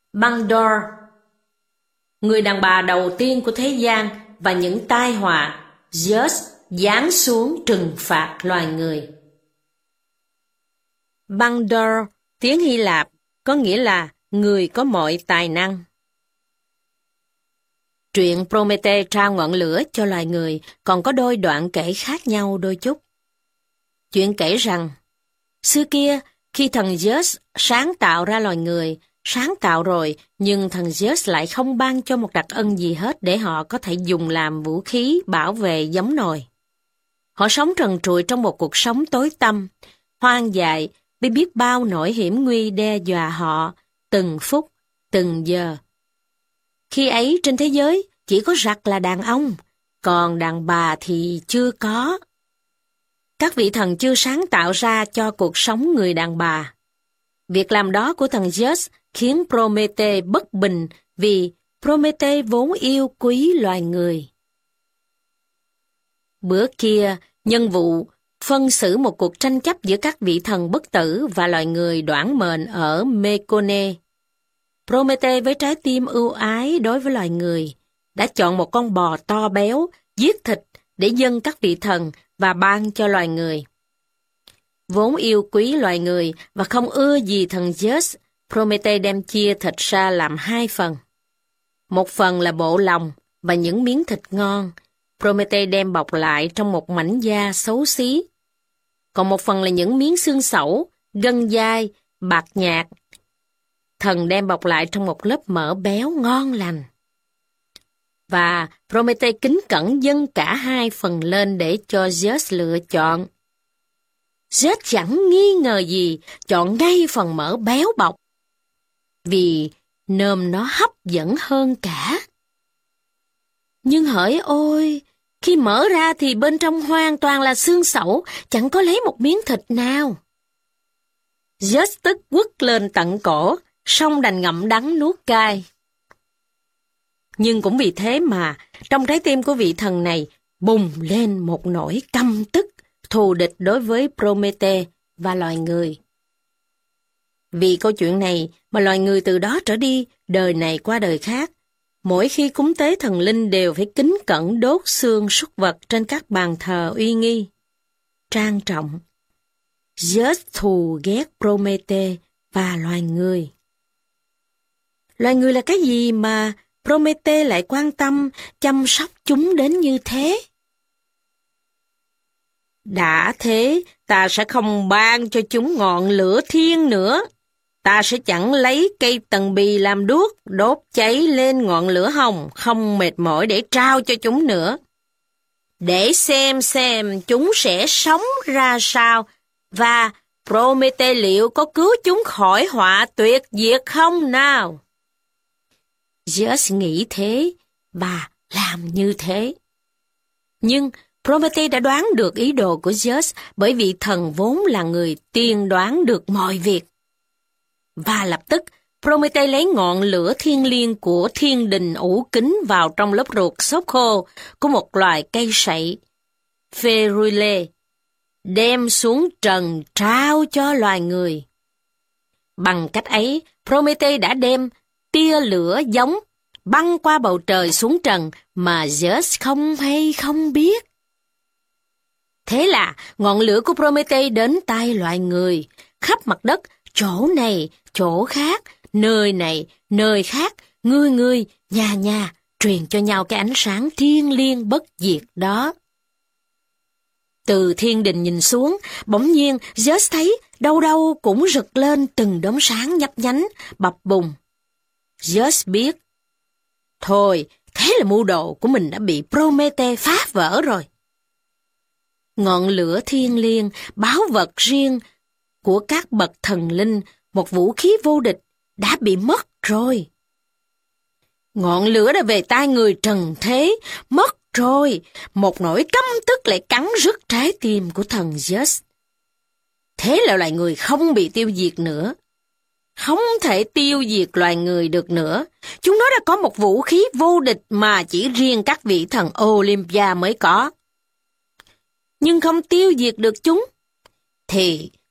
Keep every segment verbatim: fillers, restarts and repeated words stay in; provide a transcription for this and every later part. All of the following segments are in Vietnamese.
Bangor, người đàn bà đầu tiên của thế gian và những tai họa Zeus giáng xuống trừng phạt loài người. Bangor, tiếng Hy Lạp, có nghĩa là người có mọi tài năng. Truyện Prométhée trao ngọn lửa cho loài người còn có đôi đoạn kể khác nhau đôi chút. Chuyện kể rằng, xưa kia, khi thần Zeus sáng tạo ra loài người, sáng tạo rồi, nhưng thần Zeus lại không ban cho một đặc ân gì hết để họ có thể dùng làm vũ khí bảo vệ giống nòi. Họ sống trần trụi trong một cuộc sống tối tăm, hoang dại, với biết bao nỗi hiểm nguy đe dọa họ, từng phút, từng giờ. Khi ấy trên thế giới chỉ có giặc là đàn ông, còn đàn bà thì chưa có. Các vị thần chưa sáng tạo ra cho cuộc sống người đàn bà. Việc làm đó của thần Zeus khiến Prométhée bất bình vì Prométhée vốn yêu quý loài người. Bữa kia, nhân vụ phân xử một cuộc tranh chấp giữa các vị thần bất tử và loài người đoản mệnh ở Mekone. Prométhée với trái tim ưu ái đối với loài người đã chọn một con bò to béo, giết thịt để dâng các vị thần và ban cho loài người. Vốn yêu quý loài người và không ưa gì thần Zeus, Prométhée đem chia thịt ra làm hai phần. Một phần là bộ lòng và những miếng thịt ngon, Prométhée đem bọc lại trong một mảnh da xấu xí. Còn một phần là những miếng xương sẩu, gân dai, bạc nhạt. Thần đem bọc lại trong một lớp mỡ béo ngon lành. Và Prométhée kính cẩn dâng cả hai phần lên để cho Zeus lựa chọn. Zeus chẳng nghi ngờ gì chọn ngay phần mỡ béo bọc, vì nôm nó hấp dẫn hơn cả. Nhưng hỡi ôi, khi mở ra thì bên trong hoàn toàn là xương sẩu, chẳng có lấy một miếng thịt nào. Zeus tức quất lên tận cổ, song đành ngậm đắng nuốt cay. Nhưng cũng vì thế mà, trong trái tim của vị thần này bùng lên một nỗi căm tức, thù địch đối với Prométhée và loài người. Vì câu chuyện này mà loài người từ đó trở đi, đời này qua đời khác, mỗi khi cúng tế thần linh đều phải kính cẩn đốt xương súc vật trên các bàn thờ uy nghi, trang trọng. Zeus thù ghét Prométhée và loài người. Loài người là cái gì mà Prométhée lại quan tâm, chăm sóc chúng đến như thế? Đã thế, ta sẽ không ban cho chúng ngọn lửa thiên nữa. Ta sẽ chẳng lấy cây tần bì làm đuốc, đốt cháy lên ngọn lửa hồng, không mệt mỏi để trao cho chúng nữa. Để xem xem chúng sẽ sống ra sao, và Prométhée liệu có cứu chúng khỏi họa tuyệt diệt không nào? Zeus nghĩ thế và làm như thế. Nhưng Prométhée đã đoán được ý đồ của Zeus bởi vì thần vốn là người tiên đoán được mọi việc. Và lập tức, Prométhée lấy ngọn lửa thiêng liêng của thiên đình ủ kính vào trong lớp ruột xốp khô của một loài cây sậy, Férule, đem xuống trần trao cho loài người. Bằng cách ấy, Prométhée đã đem tia lửa giống băng qua bầu trời xuống trần mà Zeus không hay không biết. Thế là ngọn lửa của Prométhée đến tai loài người, khắp mặt đất, chỗ này, chỗ khác, nơi này, nơi khác, người người, nhà nhà, truyền cho nhau cái ánh sáng thiêng liêng bất diệt đó. Từ thiên đình nhìn xuống, bỗng nhiên Zeus thấy đâu đâu cũng rực lên từng đốm sáng nhấp nhánh, bập bùng. Zeus biết, thôi, thế là mưu đồ của mình đã bị Prométhée phá vỡ rồi. Ngọn lửa thiêng liêng, báu vật riêng của các bậc thần linh, một vũ khí vô địch, đã bị mất rồi. Ngọn lửa đã về tay người trần thế, mất rồi, một nỗi căm tức lại cắn rứt trái tim của thần Zeus. Thế là loài người không bị tiêu diệt nữa. Không thể tiêu diệt loài người được nữa. Chúng nó đã có một vũ khí vô địch mà chỉ riêng các vị thần Olympia mới có. Nhưng không tiêu diệt được chúng, thì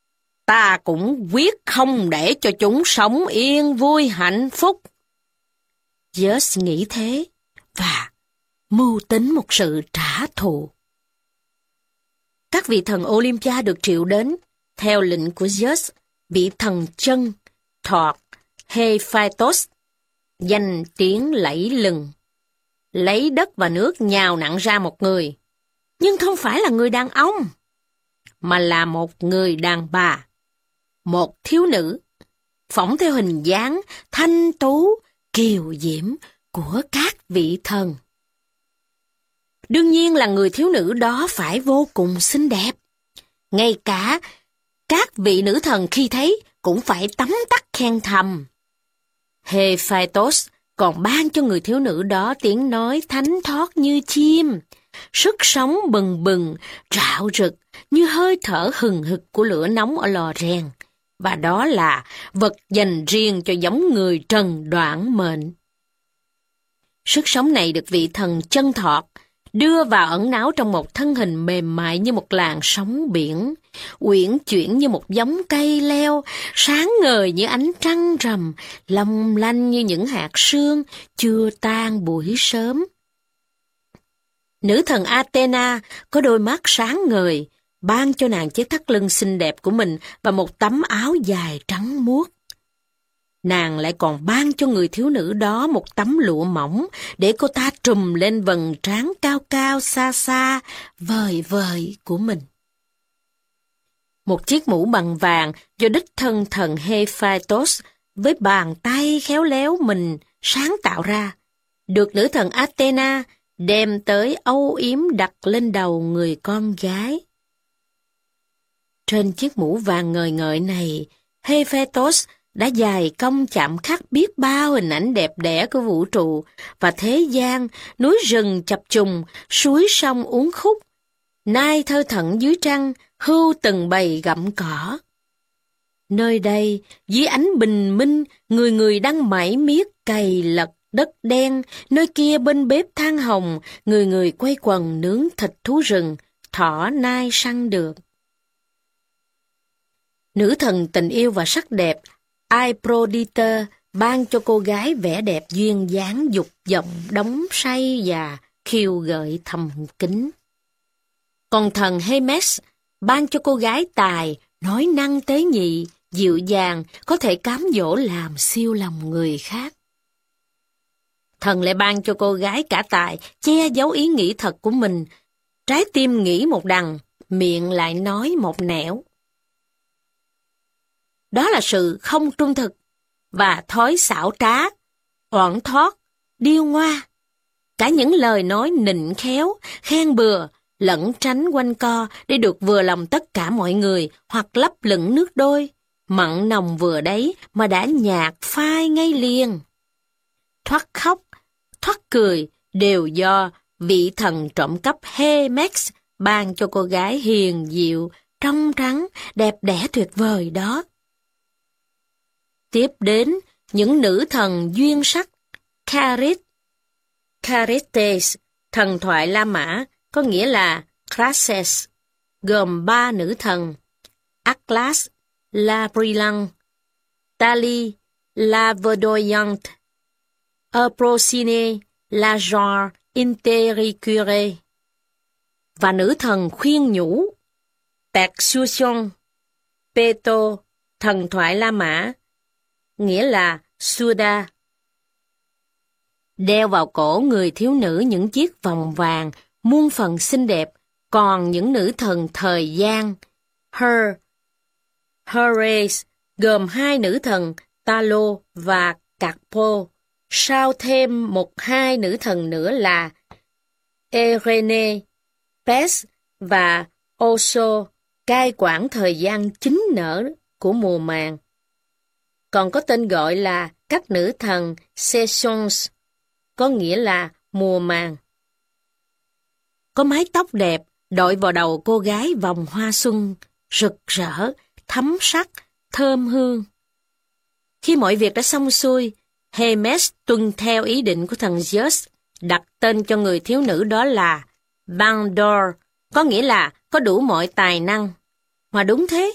ta cũng quyết không để cho chúng sống yên vui hạnh phúc. Zeus nghĩ thế và mưu tính một sự trả thù. Các vị thần Olympia được triệu đến theo lệnh của Zeus. Vị thần chân Thọt Hephaestus danh tiếng lẫy lừng, lấy đất và nước nhào nặn ra một người, nhưng không phải là người đàn ông, mà là một người đàn bà, một thiếu nữ, phỏng theo hình dáng thanh tú, kiều diễm của các vị thần. Đương nhiên là người thiếu nữ đó phải vô cùng xinh đẹp. Ngay cả các vị nữ thần khi thấy cũng phải tấm tắc khen thầm. Hephaestus còn ban cho người thiếu nữ đó tiếng nói thánh thót như chim, sức sống bừng bừng, rạo rực như hơi thở hừng hực của lửa nóng ở lò rèn, và đó là vật dành riêng cho giống người trần đoản mệnh. Sức sống này được vị thần chân Thọt đưa vào ẩn náu trong một thân hình mềm mại như một làn sóng biển, uyển chuyển như một giống cây leo, sáng ngời như ánh trăng rằm, long lanh như những hạt sương chưa tan buổi sớm. Nữ thần Athena có đôi mắt sáng ngời, ban cho nàng chiếc thắt lưng xinh đẹp của mình và một tấm áo dài trắng muốt. Nàng lại còn ban cho người thiếu nữ đó một tấm lụa mỏng để cô ta trùm lên vầng trán cao cao xa xa, vời vời của mình. Một chiếc mũ bằng vàng do đích thân thần Hephaestus với bàn tay khéo léo mình sáng tạo ra, được nữ thần Athena đem tới âu yếm đặt lên đầu người con gái. Trên chiếc mũ vàng ngời ngợi này, Hephaestus đã dày công chạm khắc biết bao hình ảnh đẹp đẽ của vũ trụ và thế gian, núi rừng chập trùng, suối sông uốn khúc, nai thơ thẩn dưới trăng, hươu từng bầy gặm cỏ. Nơi đây, dưới ánh bình minh, người người đang mải miết cày lật đất đen, nơi kia bên bếp than hồng, người người quay quần nướng thịt thú rừng, thỏ nai săn được. Nữ thần tình yêu và sắc đẹp Aphrodite ban cho cô gái vẻ đẹp duyên dáng dục vọng đắm say và khiêu gợi thầm kín. Còn thần Hermes ban cho cô gái tài, nói năng tế nhị, dịu dàng, có thể cám dỗ làm siêu lòng người khác. Thần lại ban cho cô gái cả tài, che giấu ý nghĩ thật của mình, trái tim nghĩ một đằng, miệng lại nói một nẻo. Đó là sự không trung thực và thói xảo trá, oản thoát, điêu ngoa. Cả những lời nói nịnh khéo, khen bừa, lẩn tránh quanh co để được vừa lòng tất cả mọi người hoặc lấp lửng nước đôi, mặn nồng vừa đấy mà đã nhạt phai ngay liền. Thoát khóc, thoát cười đều do vị thần trộm cắp Hermes ban cho cô gái hiền diệu, trong trắng, đẹp đẽ tuyệt vời đó. Tiếp đến, những nữ thần duyên sắc, Charis, Charistes, thần thoại La Mã, có nghĩa là Classes, gồm ba nữ thần, Atlas, La Brillante, Thalie, La Verdoyante, Procine, La Joie Intericure, và nữ thần khuyên nhủ, Persuasion, Peto, thần thoại La Mã, nghĩa là Suda. Đeo vào cổ người thiếu nữ những chiếc vòng vàng, muôn phần xinh đẹp, còn những nữ thần thời gian, Her, Herace, gồm hai nữ thần Talo và Carpo, sau thêm một hai nữ thần nữa là Erene, Pes và Oso, cai quản thời gian chín nở của mùa màng. Còn có tên gọi là các nữ thần Seasons, có nghĩa là mùa màng. Có mái tóc đẹp, đội vào đầu cô gái vòng hoa xuân, rực rỡ, thấm sắc, thơm hương. Khi mọi việc đã xong xuôi, Hermes tuân theo ý định của thần Zeus, đặt tên cho người thiếu nữ đó là Pandore, có nghĩa là có đủ mọi tài năng. Mà đúng thế,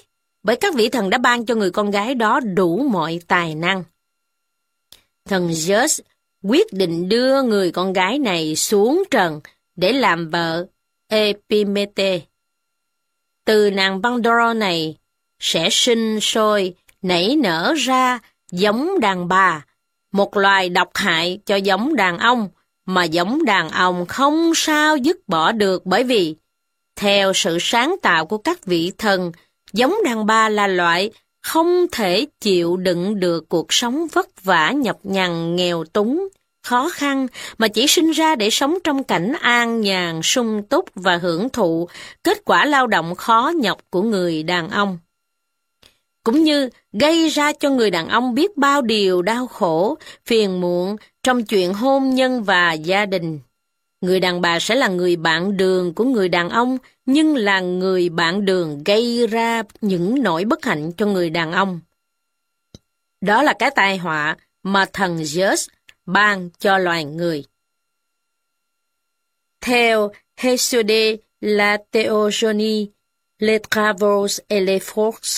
bởi các vị thần đã ban cho người con gái đó đủ mọi tài năng. Thần Zeus quyết định đưa người con gái này xuống trần để làm vợ Epimete. Từ nàng Pandora này sẽ sinh sôi, nảy nở ra giống đàn bà, một loài độc hại cho giống đàn ông, mà giống đàn ông không sao dứt bỏ được, bởi vì, theo sự sáng tạo của các vị thần, giống đàn bà là loại không thể chịu đựng được cuộc sống vất vả nhọc nhằn, nghèo túng, khó khăn, mà chỉ sinh ra để sống trong cảnh an nhàn, sung túc và hưởng thụ kết quả lao động khó nhọc của người đàn ông. Cũng như gây ra cho người đàn ông biết bao điều đau khổ, phiền muộn trong chuyện hôn nhân và gia đình. Người đàn bà sẽ là người bạn đường của người đàn ông, nhưng là người bạn đường gây ra những nỗi bất hạnh cho người đàn ông. Đó là cái tai họa mà thần Zeus ban cho loài người. Theo Hesiode, la Théogonie, les Travaux et les Forces.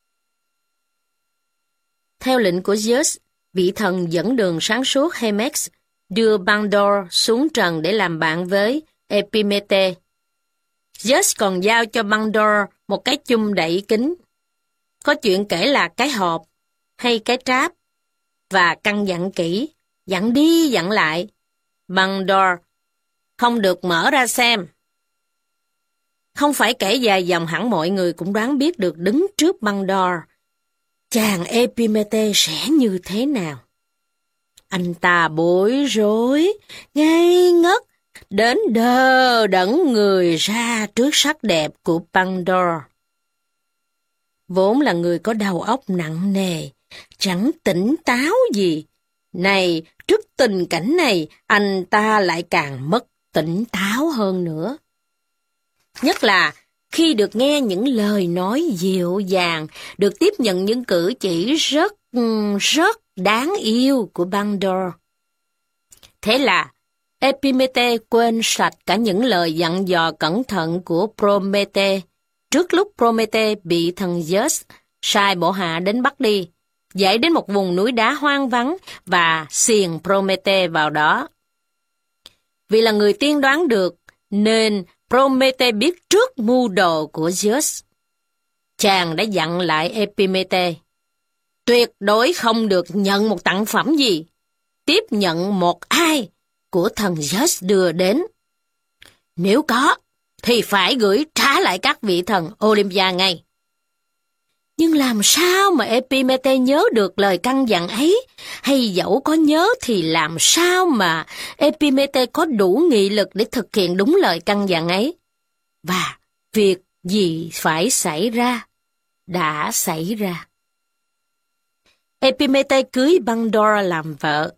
Theo lệnh của Zeus, vị thần dẫn đường sáng suốt Hermes đưa Pandor xuống trần để làm bạn với Epimete. Zeus còn giao cho Pandor một cái chum đậy kính. Có chuyện kể là cái hộp hay cái tráp, và căn dặn kỹ, dặn đi dặn lại. Pandor không được mở ra xem. Không phải kể dài dòng, hẳn mọi người cũng đoán biết được đứng trước Pandor, chàng Epimete sẽ như thế nào. Anh ta bối rối, ngây ngất, đến đờ đẫn người ra trước sắc đẹp của Pandor. Vốn là người có đầu óc nặng nề, chẳng tỉnh táo gì. Này, trước tình cảnh này, anh ta lại càng mất tỉnh táo hơn nữa. Nhất là khi được nghe những lời nói dịu dàng, được tiếp nhận những cử chỉ rất, rất đáng yêu của Pandor. Thế là Epimete quên sạch cả những lời dặn dò cẩn thận của Promete, trước lúc Promete bị thần Zeus sai bộ hạ đến bắt đi, dãy đến một vùng núi đá hoang vắng và xiềng Promete vào đó. Vì là người tiên đoán được, nên Promete biết trước mưu đồ của Zeus. Chàng đã dặn lại Epimete, tuyệt đối không được nhận một tặng phẩm gì, tiếp nhận một ai của thần Zeus đưa đến. Nếu có, thì phải gửi trả lại các vị thần Olympia ngay. Nhưng làm sao mà Epimete nhớ được lời căn dặn ấy? Hay dẫu có nhớ thì làm sao mà Epimete có đủ nghị lực để thực hiện đúng lời căn dặn ấy? Và việc gì phải xảy ra, đã xảy ra. Epimete cưới Pandor làm vợ.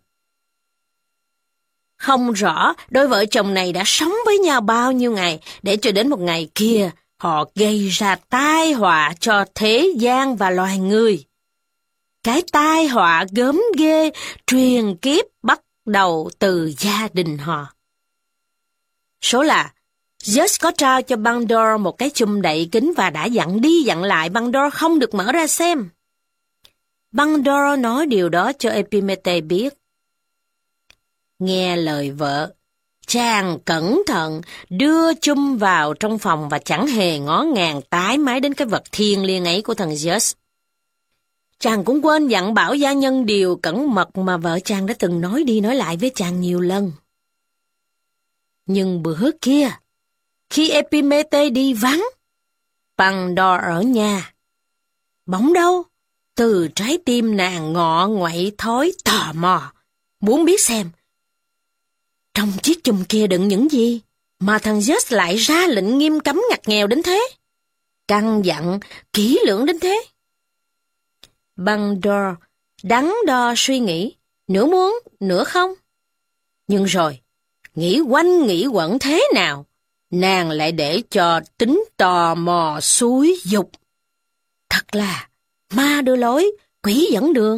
Không rõ đôi vợ chồng này đã sống với nhau bao nhiêu ngày, để cho đến một ngày kia, họ gây ra tai họa cho thế gian và loài người. Cái tai họa gớm ghê, truyền kiếp bắt đầu từ gia đình họ. Số là, Zeus có trao cho Pandor một cái chum đậy kính và đã dặn đi dặn lại Pandor không được mở ra xem. Pandor nói điều đó cho Epimete biết. Nghe lời vợ, chàng cẩn thận đưa chum vào trong phòng và chẳng hề ngó ngàng tái mái đến cái vật thiêng liêng ấy của thần Zeus. Chàng cũng quên dặn bảo gia nhân điều cẩn mật mà vợ chàng đã từng nói đi nói lại với chàng nhiều lần. Nhưng bữa kia, khi Epimete đi vắng, Pandor ở nhà, bỗng đâu, từ trái tim nàng ngọ nguậy thói tò mò, muốn biết xem trong chiếc chum kia đựng những gì mà thằng Zeus lại ra lệnh nghiêm cấm ngặt nghèo đến thế, căn dặn kỹ lưỡng đến thế. Pandor đắn đo suy nghĩ, nửa muốn, nửa không. Nhưng rồi, nghĩ quanh nghĩ quẩn thế nào, nàng lại để cho tính tò mò xúi dục. Thật là ma đưa lối, quỷ dẫn đường.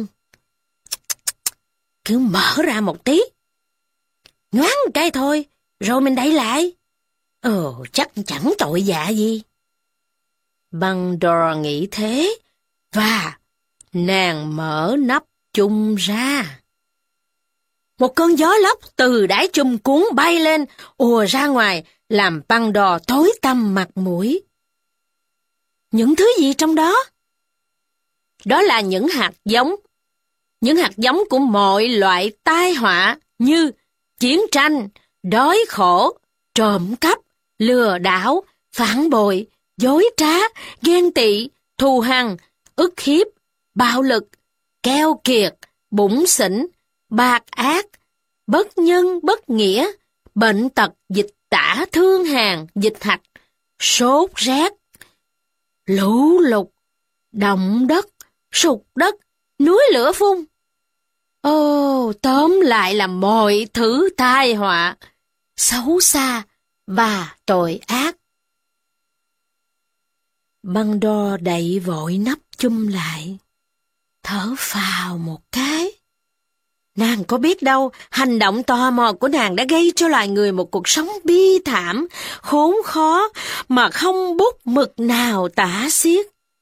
Cứ mở ra một tí, nhoáng cái thôi, rồi mình đẩy lại. Ồ, chắc chẳng tội dạ gì. Băng-đor nghĩ thế, và nàng mở nắp chum ra. Một cơn gió lốc từ đáy chum cuốn bay lên, ùa ra ngoài, làm Băng-đor tối tăm mặt mũi. Những thứ gì trong đó? Đó là những hạt giống. Những hạt giống của mọi loại tai họa như chiến tranh, đói khổ, trộm cắp, lừa đảo, phản bội, dối trá, ghen tị, thù hằn, ức hiếp, bạo lực, keo kiệt, bủn xỉn, bạc ác, bất nhân, bất nghĩa, bệnh tật, dịch tả, thương hàn, dịch hạch, sốt rét, lũ lụt, động đất, sụt đất, núi lửa phun. Ồ, tóm lại là mọi thứ tai họa, xấu xa và tội ác. Băng-đor đậy vội nắp chum lại, thở phào một cái. Nàng có biết đâu, hành động tò mò của nàng đã gây cho loài người một cuộc sống bi thảm, khốn khó, mà không bút mực nào tả xiết.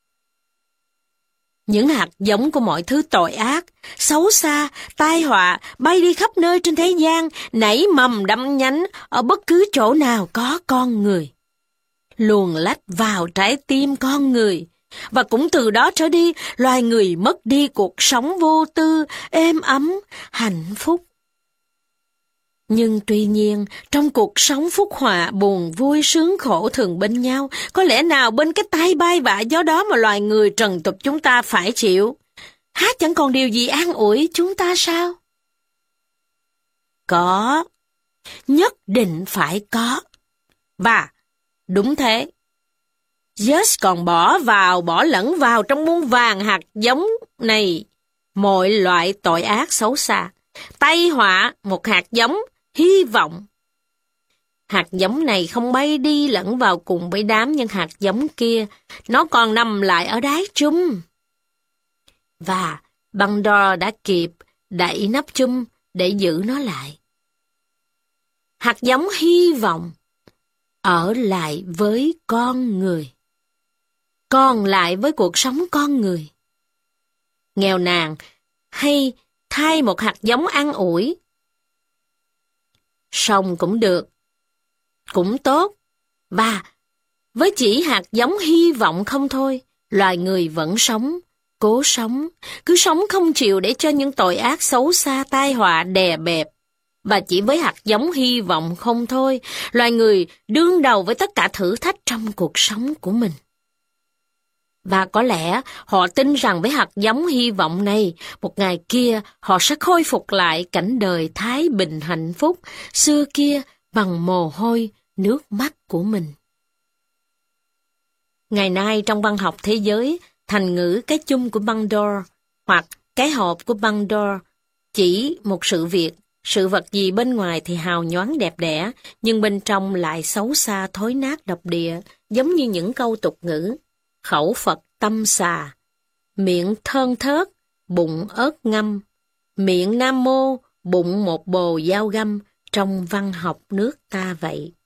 Những hạt giống của mọi thứ tội ác, xấu xa, tai họa bay đi khắp nơi trên thế gian, nảy mầm đâm nhánh ở bất cứ chỗ nào có con người. Luồn lách vào trái tim con người, và cũng từ đó trở đi, loài người mất đi cuộc sống vô tư, êm ấm, hạnh phúc. Nhưng tuy nhiên, trong cuộc sống phúc họa, buồn vui, sướng khổ thường bên nhau, có lẽ nào bên cái tay bay vạ gió đó mà loài người trần tục chúng ta phải chịu? Há chẳng còn điều gì an ủi chúng ta sao? Có, nhất định phải có. Và đúng thế, Zeus còn bỏ vào, bỏ lẫn vào trong muôn vàng hạt giống này mọi loại tội ác xấu xa. Tai họa, một hạt giống, hy vọng. Hạt giống này không bay đi lẫn vào cùng với đám những hạt giống kia, nó còn nằm lại ở đáy chum. Và Băng-đor đã kịp đậy nắp chum để giữ nó lại. Hạt giống hy vọng ở lại với con người, còn lại với cuộc sống con người. Nghèo nàn hay thay một hạt giống an ủi, sống cũng được, cũng tốt, và với chỉ hạt giống hy vọng không thôi, loài người vẫn sống, cố sống, cứ sống không chịu để cho những tội ác xấu xa tai họa đè bẹp. Và chỉ với hạt giống hy vọng không thôi, loài người đương đầu với tất cả thử thách trong cuộc sống của mình. Và có lẽ họ tin rằng với hạt giống hy vọng này, một ngày kia họ sẽ khôi phục lại cảnh đời thái bình hạnh phúc xưa kia bằng mồ hôi, nước mắt của mình. Ngày nay trong văn học thế giới, thành ngữ cái chung của Băng-đor hoặc cái hộp của Băng-đor chỉ một sự việc, sự vật gì bên ngoài thì hào nhoáng đẹp đẽ, nhưng bên trong lại xấu xa thối nát độc địa, giống như những câu tục ngữ. Khẩu Phật tâm xà, miệng thơn thớt, bụng ớt ngâm, miệng nam mô, bụng một bồ dao găm trong văn học nước ta vậy.